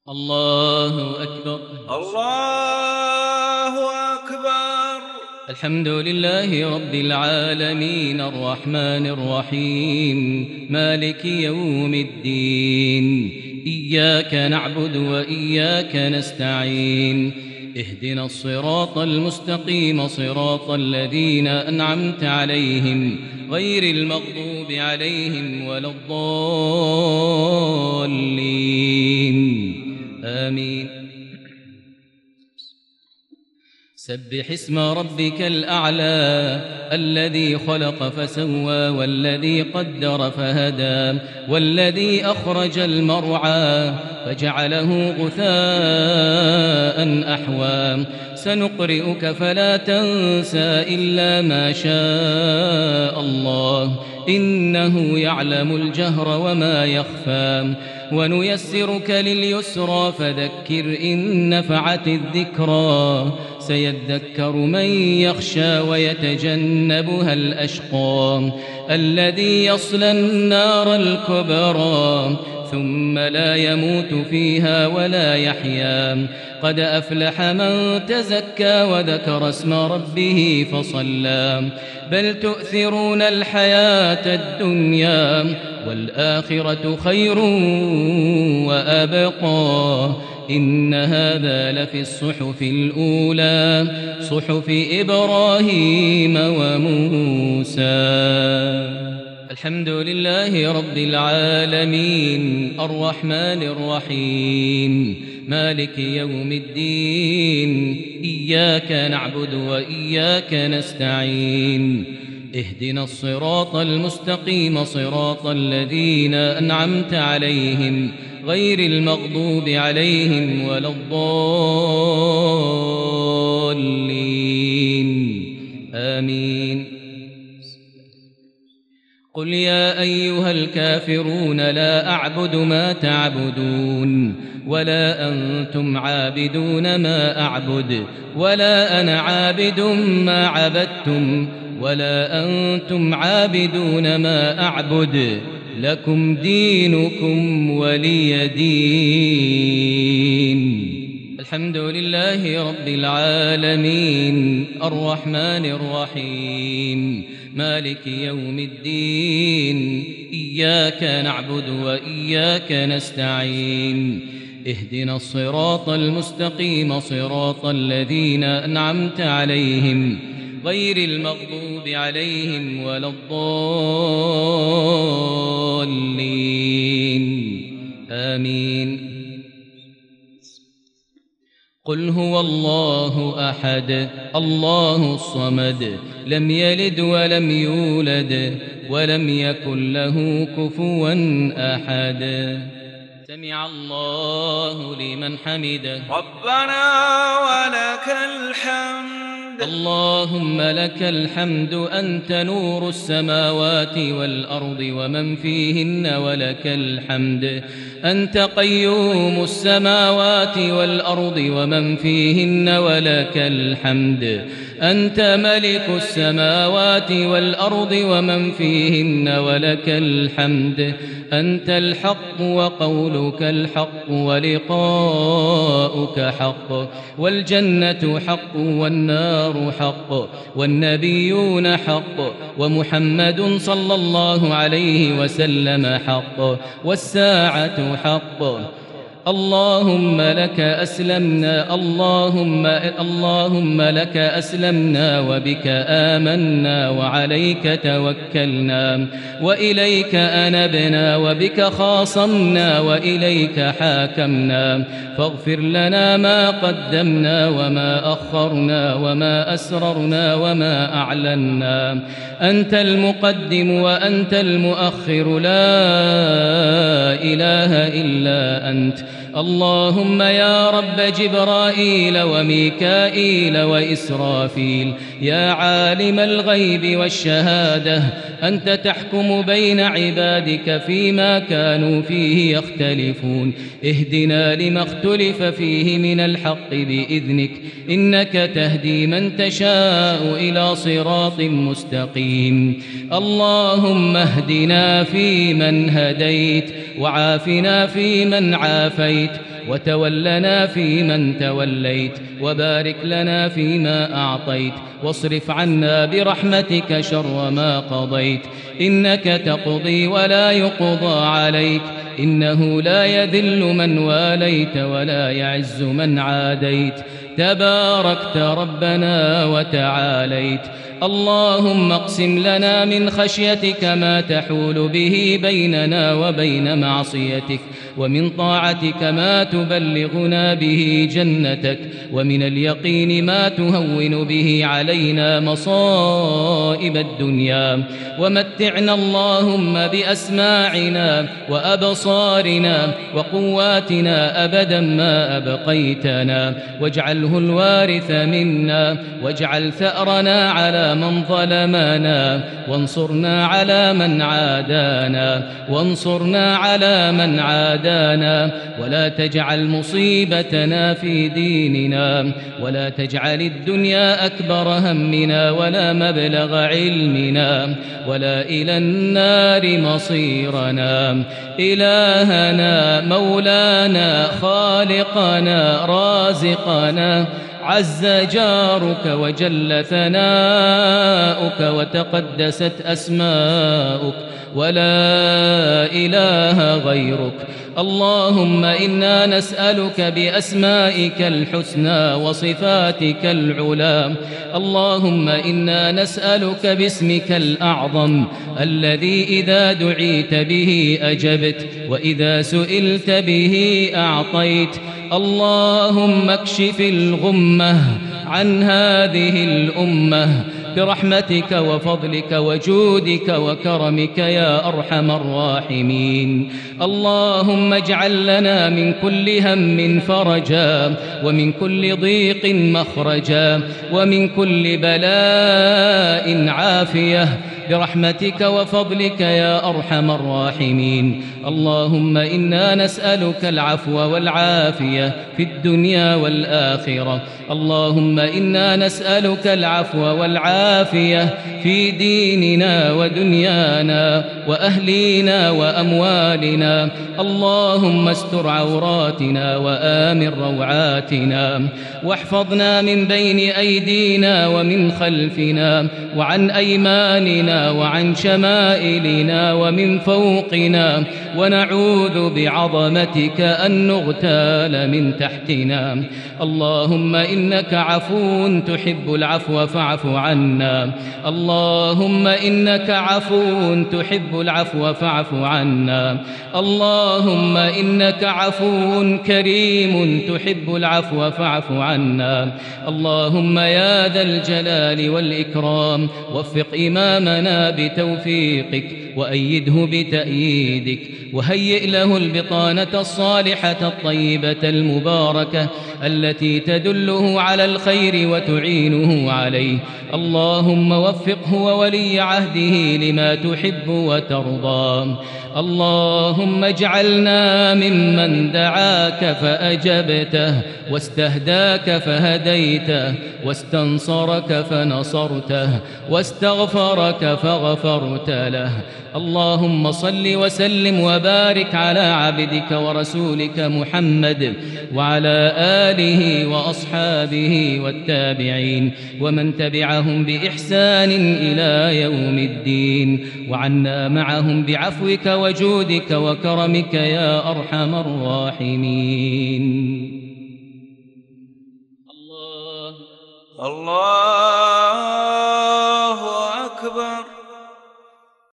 الله أكبر. الله أكبر. الحمد لله رب العالمين الرحمن الرحيم مالك يوم الدين. إياك نعبد وإياك نستعين. اهدنا الصراط المستقيم صراط الذين أنعمت عليهم غير المغضوب عليهم ولا الضالين. آمين. سبح اسم ربك الأعلى الذي خلق فسوى والذي قدر فهدى والذي أخرج المرعى فجعله غثاء أحوى. سنقرئك فلا تنسى إلا ما شاء الله إنه يعلم الجهر وما يخفى. ونيسرك لليسرى فذكر إن نفعت الذكرى. سيذكر من يخشى ويتجنبها الأشقى الذي يصلى النار الكبرى ثم لا يموت فيها ولا يحيا. قد أفلح من تزكى وذكر اسم ربه فصلى. بل تؤثرون الحياة الدنيا والآخرة خير وأبقى. إن هذا لفي الصحف الأولى صحف إبراهيم وموسى. الحمد لله رب العالمين الرحمن الرحيم مالك يوم الدين. إياك نعبد وإياك نستعين. اهدنا الصراط المستقيم صراط الذين أنعمت عليهم غير المغضوب عليهم ولا الضالين. آمين. قل يا أيها الكافرون لا أعبد ما تعبدون ولا أنتم عابدون ما أعبد ولا أنا عابد ما عبدتم ولا أنتم عابدون ما أعبد لكم دينكم ولي دين. الحمد لله رب العالمين الرحمن الرحيم مالك يوم الدين. إياك نعبد وإياك نستعين. اهدنا الصراط المستقيم صراط الذين أنعمت عليهم غير المغضوب عليهم ولا الضالين. آمين. قل هو الله أحد الله الصمد لم يلد ولم يولد ولم يكن له كفوا أحد. سمع الله لمن حمده. ربنا ولك الحمد. اللهم لك الحمد أنت نور السماوات والأرض ومن فيهن ولك الحمد أنت قيوم السماوات والأرض ومن فيهن ولك الحمد أنت ملك السماوات والأرض ومن فيهن ولك الحمد أنت الحق وقولك الحق ولقاؤك حق والجنة حق والنار حق والنبيون حق ومحمد صلى الله عليه وسلم حق والساعة حق. اللهم لك أسلمنا اللهم لك أسلمنا وبك آمنا وعليك توكلنا وإليك أنبنا وبك خاصمنا وإليك حاكمنا. فاغفر لنا ما قدمنا وما أخرنا وما أسررنا وما أعلنا. أنت المقدم وأنت المؤخر لا إله إلا أنت. اللهم يا رب جبرائيل وميكائيل وإسرافيل يا عالم الغيب والشهادة أنت تحكم بين عبادك فيما كانوا فيه يختلفون. اهدنا لما اختلف فيه من الحق بإذنك إنك تهدي من تشاء إلى صراط مستقيم. اللهم اهدنا فيمن هديت وعافنا فيمن عافيت وتولنا فيمن توليت، وبارك لنا فيما أعطيت، واصرف عنا برحمتك شر ما قضيت، إنك تقضي ولا يقضى عليك، إنه لا يذل من واليت ولا يعز من عاديت، تباركت ربنا وتعاليت. اللهم اقسم لنا من خشيتك ما تحول به بيننا وبين معصيتك، ومن طاعتك ما تبلغنا به جنتك، ومن اليقين ما تهون به علينا مصائب الدنيا، ومتعنا اللهم بأسماعنا وأبصارنا وقواتنا أبدا ما أبقيتنا، واجعله الوارث منا، واجعل ثأرنا على من ظلمنا، وانصرنا على من عادانا، وانصرنا على من عادانا، ولا تجعل مصيبتنا في ديننا، ولا تجعل الدنيا أكبر همنا ولا مبلغ علمنا، ولا إلى النار مصيرنا. إلهنا مولانا خالقنا رازقنا، عز جارك وجل ثناؤك وتقدست أسماؤك، ولا إله غيرك. اللهم إنا نسألك بأسمائك الحسنى وصفاتك العلى، اللهم إنا نسألك باسمك الأعظم الذي إذا دعيت به أجبت، وإذا سئلت به أعطيت. اللهم اكشف الغمة عن هذه الأمة برحمتك وفضلك وجودك وكرمك يا أرحم الراحمين. اللهم اجعل لنا من كل هم فرجا، ومن كل ضيق مخرجا، ومن كل بلاء عافية برحمتك وفضلك يا أرحم الراحمين. اللهم إنا نسألك العفو والعافية في الدنيا والآخرة. اللهم إنا نسألك العفو والعافية في ديننا ودنيانا وأهلينا وأموالنا. اللهم استر عوراتنا وآمن روعاتنا، واحفظنا من بين أيدينا ومن خلفنا وعن أيماننا وعن شمائلنا ومن فوقنا، ونعوذ بعظمتك أن نغتال من تحتنا. اللهم إنك عفو تحب العفو فاعف عنا. اللهم إنك عفو تحب العفو فاعف عنا. اللهم إنك عفو كريم تحب العفو فاعف عنا. اللهم يا ذا الجلال والإكرام وفق إمامنا بتوفيقك، وأيده بتأييدك، وهيئ له البطانة الصالحة الطيبة المباركة التي تدله على الخير وتعينه عليه. اللهم وفقه وولي عهده لما تحب وترضى. اللهم اجعلنا ممن دعاك فأجبته، واستهداك فهديته، واستنصرك فنصرته، واستغفرك فغفرت له. اللهم صل وسلم وبارك على عبدك ورسولك محمد وعلى آله وأصحابه والتابعين ومن تبعهم بإحسان إلى يوم الدين، وعنا معهم بعفوك وجودك وكرمك يا أرحم الراحمين. الله أكبر.